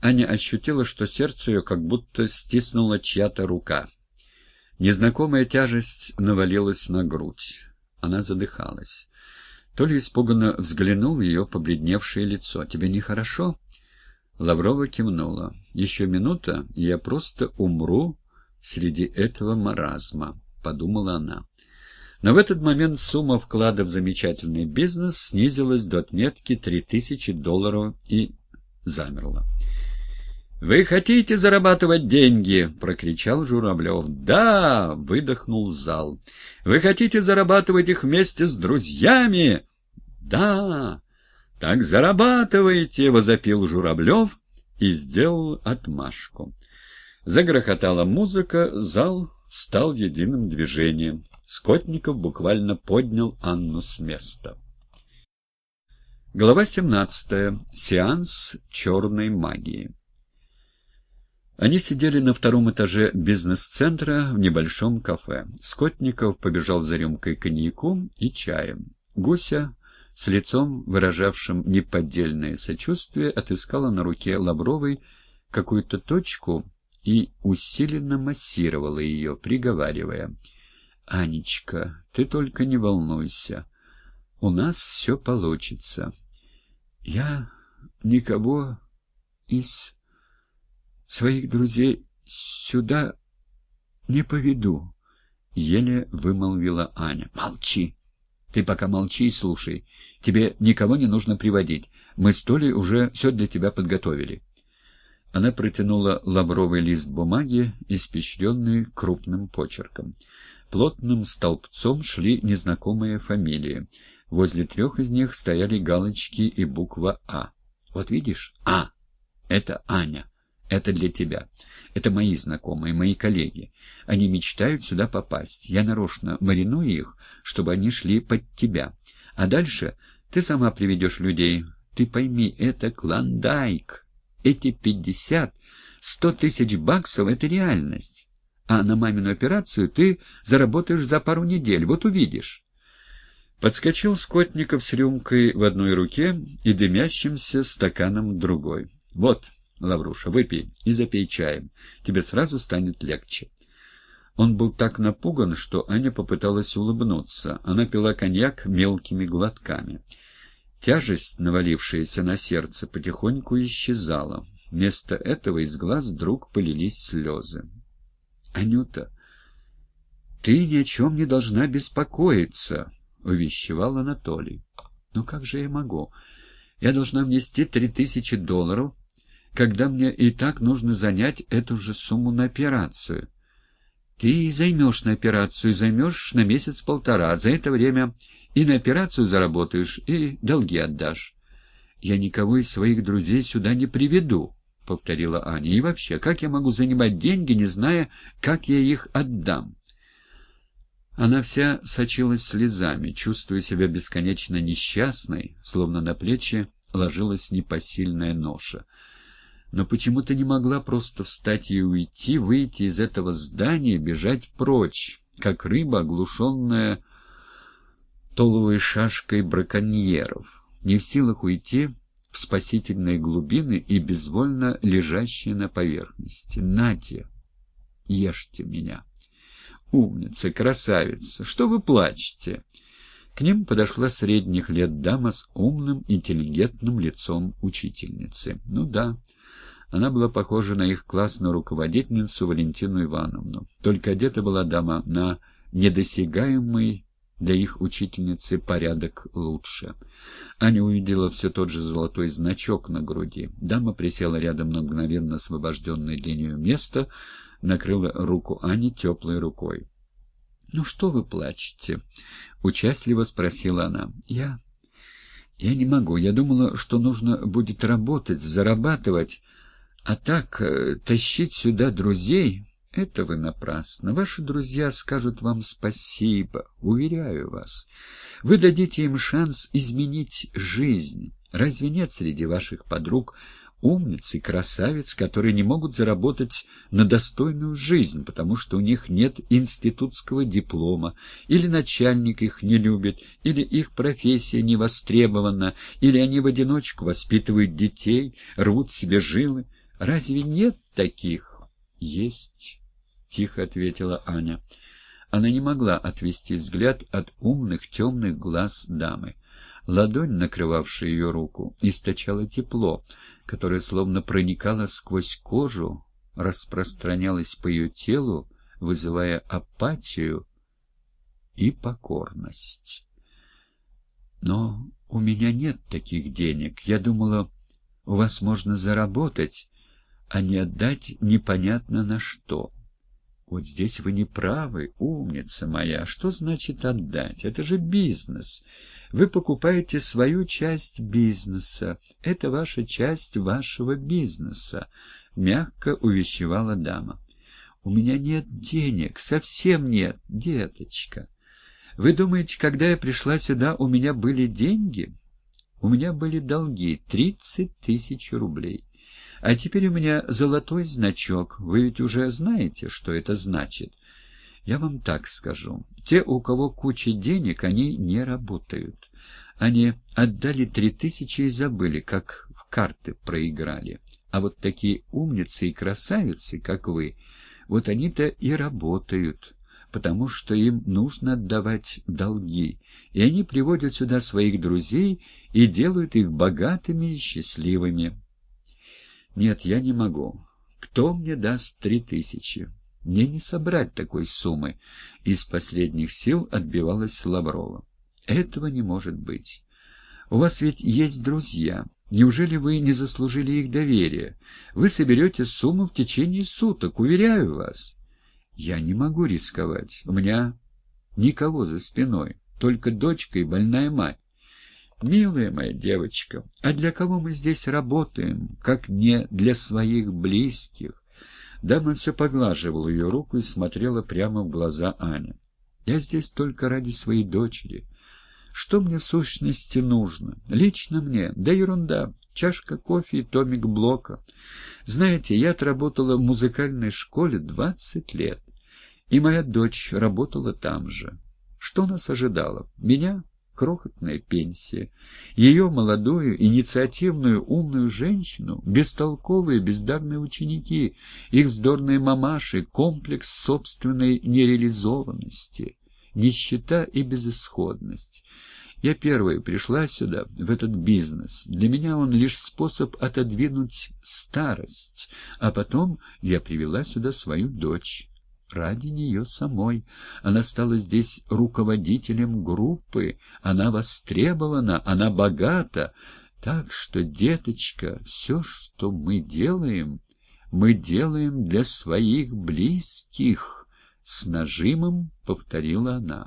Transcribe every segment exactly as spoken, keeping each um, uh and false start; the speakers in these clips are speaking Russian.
Аня ощутила, что сердце ее как будто стиснула чья-то рука. Незнакомая тяжесть навалилась на грудь. Она задыхалась. Толя испуганно взглянул в ее побледневшее лицо. «Тебе нехорошо?» Лаврова кивнула. «Еще минута, и я просто умру среди этого маразма», — подумала она. Но в этот момент сумма вклада в замечательный бизнес снизилась до отметки три тысячи долларов и замерла. «Вы хотите зарабатывать деньги?» — прокричал Журавлев. «Да!» — выдохнул зал. «Вы хотите зарабатывать их вместе с друзьями?» «Да!» «Так зарабатывайте!» — возопил Журавлев и сделал отмашку. Загрохотала музыка, зал стал единым движением. Скотников буквально поднял Анну с места. Глава семнадцатая. Сеанс черной магии. Они сидели на втором этаже бизнес-центра в небольшом кафе. Скотников побежал за рюмкой коньяку и чаем. Гуся, с лицом, выражавшим неподдельное сочувствие, отыскала на руке Лавровой какую-то точку и усиленно массировала ее, приговаривая: «Анечка, ты только не волнуйся. У нас все получится. Я никого из своих друзей сюда не поведу», — еле вымолвила Аня. «Молчи! Ты пока молчи и слушай. Тебе никого не нужно приводить. Мы с Толей уже все для тебя подготовили». Она протянула лавровый лист бумаги, испещренный крупным почерком. Плотным столбцом шли незнакомые фамилии. Возле трех из них стояли галочки и буква «А». «Вот видишь? А! Это Аня. Это для тебя. Это мои знакомые, мои коллеги. Они мечтают сюда попасть. Я нарочно мариную их, чтобы они шли под тебя. А дальше ты сама приведешь людей. Ты пойми, это клондайк. Эти пятьдесят, сто тысяч баксов — это реальность. А на мамину операцию ты заработаешь за пару недель. Вот увидишь». Подскочил Скотников с рюмкой в одной руке и дымящимся стаканом в другой. «Вот, Лавруша, выпей и запей чаем. Тебе сразу станет легче». Он был так напуган, что Аня попыталась улыбнуться. Она пила коньяк мелкими глотками. Тяжесть, навалившаяся на сердце, потихоньку исчезала. Вместо этого из глаз вдруг полились слезы. «Анюта, ты ни о чем не должна беспокоиться», — увещевал Анатолий. «Ну как же я могу? Я должна внести три тысячи долларов, когда мне и так нужно занять эту же сумму на операцию. Ты займешь на операцию, займешь на месяц-полтора. За это время и на операцию заработаешь, и долги отдашь». «Я никого из своих друзей сюда не приведу», — повторила Аня. «И вообще, как я могу занимать деньги, не зная, как я их отдам?» Она вся сочилась слезами, чувствуя себя бесконечно несчастной, словно на плечи ложилась непосильная ноша. Но почему-то не могла просто встать и уйти, выйти из этого здания, бежать прочь, как рыба, оглушенная толовой шашкой браконьеров, не в силах уйти в спасительные глубины и безвольно лежащие на поверхности. «Нате, ешьте меня! Умница, красавица! Что вы плачете?» К ним подошла средних лет дама с умным, интеллигентным лицом учительницы. Ну да, она была похожа на их классную руководительницу Валентину Ивановну. Только одета была дама на недосягаемый для их учительницы порядок лучше. Аня увидела все тот же золотой значок на груди. Дама присела рядом на мгновенно освобожденное для нее место, накрыла руку Ани теплой рукой. «Ну что вы плачете?» — участливо спросила она. «Я... я не могу. Я думала, что нужно будет работать, зарабатывать, а так тащить сюда друзей — это вы напрасно. Ваши друзья скажут вам спасибо, уверяю вас. Вы дадите им шанс изменить жизнь. Разве нет среди ваших подруг умниц и красавиц, которые не могут заработать на достойную жизнь, потому что у них нет институтского диплома, или начальник их не любит, или их профессия не востребована, или они в одиночку воспитывают детей, рвут себе жилы, Разве нет таких? Есть, тихо ответила Аня. Она не могла отвести взгляд от умных темных глаз дамы. Ладонь, накрывавшая ее руку, источала тепло, которое словно проникало сквозь кожу, распространялось по ее телу, вызывая апатию и покорность. «Но у меня нет таких денег. Я думала, у вас можно заработать, а не отдать непонятно на что». «Вот здесь вы не правы, умница моя. Что значит отдать? Это же бизнес. Вы покупаете свою часть бизнеса. Это ваша часть вашего бизнеса», — мягко увещевала дама. «У меня нет денег, совсем нет, деточка. Вы думаете, когда я пришла сюда, у меня были деньги? У меня были долги, тридцать тысяч рублей. А теперь у меня золотой значок. Вы ведь уже знаете, что это значит. Я вам так скажу. Те, у кого куча денег, они не работают. Они отдали три тысячи и забыли, как в карты проиграли. А вот такие умницы и красавицы, как вы, вот они-то и работают, потому что им нужно отдавать долги. И они приводят сюда своих друзей и делают их богатыми и счастливыми. Нет, я не могу. Кто мне даст три тысячи? Мне не собрать такой суммы. Из последних сил отбивалась Лаврова. Этого не может быть. У вас ведь есть друзья. Неужели вы не заслужили их доверия? Вы соберете сумму в течение суток, уверяю вас. Я не могу рисковать. У меня никого за спиной, только дочка и больная мать. «Милая моя девочка, а для кого мы здесь работаем, как не для своих близких?» Дама все поглаживала ее руку и смотрела прямо в глаза Ане. «Я здесь только ради своей дочери. Что мне в сущности нужно? Лично мне? Да ерунда. Чашка кофе и томик Блока. Знаете, я отработала в музыкальной школе двадцать лет, и моя дочь работала там же. Что нас ожидало? Меня?» Крохотная пенсия, ее молодую, инициативную, умную женщину, бестолковые, бездарные ученики, их вздорные мамаши, комплекс собственной нереализованности, нищета и безысходность. Я первая пришла сюда, в этот бизнес. Для меня он лишь способ отодвинуть старость, а потом я привела сюда свою дочь. Ради нее самой. Она стала здесь руководителем группы, она востребована, она богата. Так что, деточка, все, что мы делаем, мы делаем для своих близких, — с нажимом повторила она.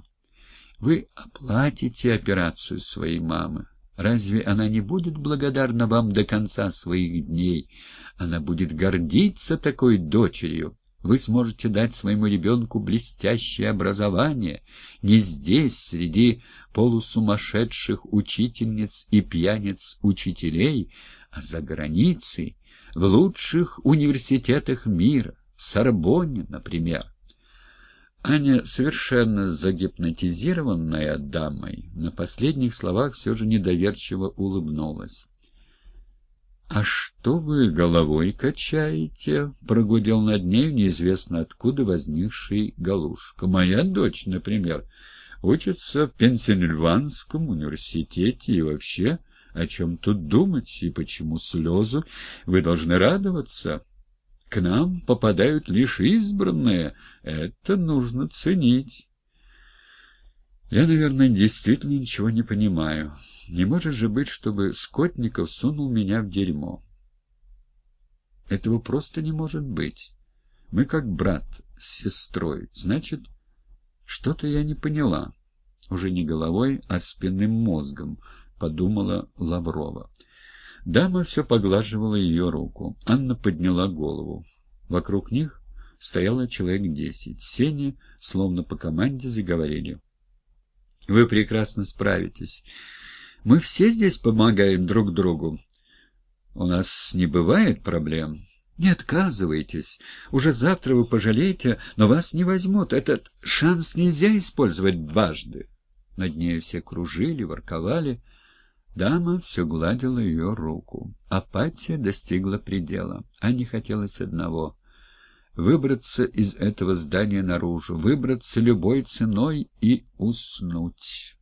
Вы оплатите операцию своей мамы. Разве она не будет благодарна вам до конца своих дней? Она будет гордиться такой дочерью. Вы сможете дать своему ребенку блестящее образование не здесь, среди полусумасшедших учительниц и пьяниц-учителей, а за границей, в лучших университетах мира, в Сорбонне, например. Аня, совершенно загипнотизированная дамой, на последних словах все же недоверчиво улыбнулась. «А что вы головой качаете?» — прогудел над нею неизвестно откуда возникший Галушка. «Моя дочь, например, учится в Пенсильванском университете, и вообще, о чем тут думать и почему слезы? Вы должны радоваться. К нам попадают лишь избранные, это нужно ценить». «Я, наверное, действительно ничего не понимаю. Не может же быть, чтобы Скотников сунул меня в дерьмо. Этого просто не может быть. Мы как брат с сестрой. Значит, что-то я не поняла. Уже не головой, а спинным мозгом», — подумала Лаврова. Дама все поглаживала ее руку. Анна подняла голову. Вокруг них стояло человек десять. Все они, словно по команде, заговорили. «Вы прекрасно справитесь. Мы все здесь помогаем друг другу. У нас не бывает проблем. Не отказывайтесь. Уже завтра вы пожалеете, но вас не возьмут. Этот шанс нельзя использовать дважды». Над нею все кружили, ворковали. Дама все гладила ее руку. Апатия достигла предела. Анне хотелось одного — выбраться из этого здания наружу, выбраться любой ценой и уснуть.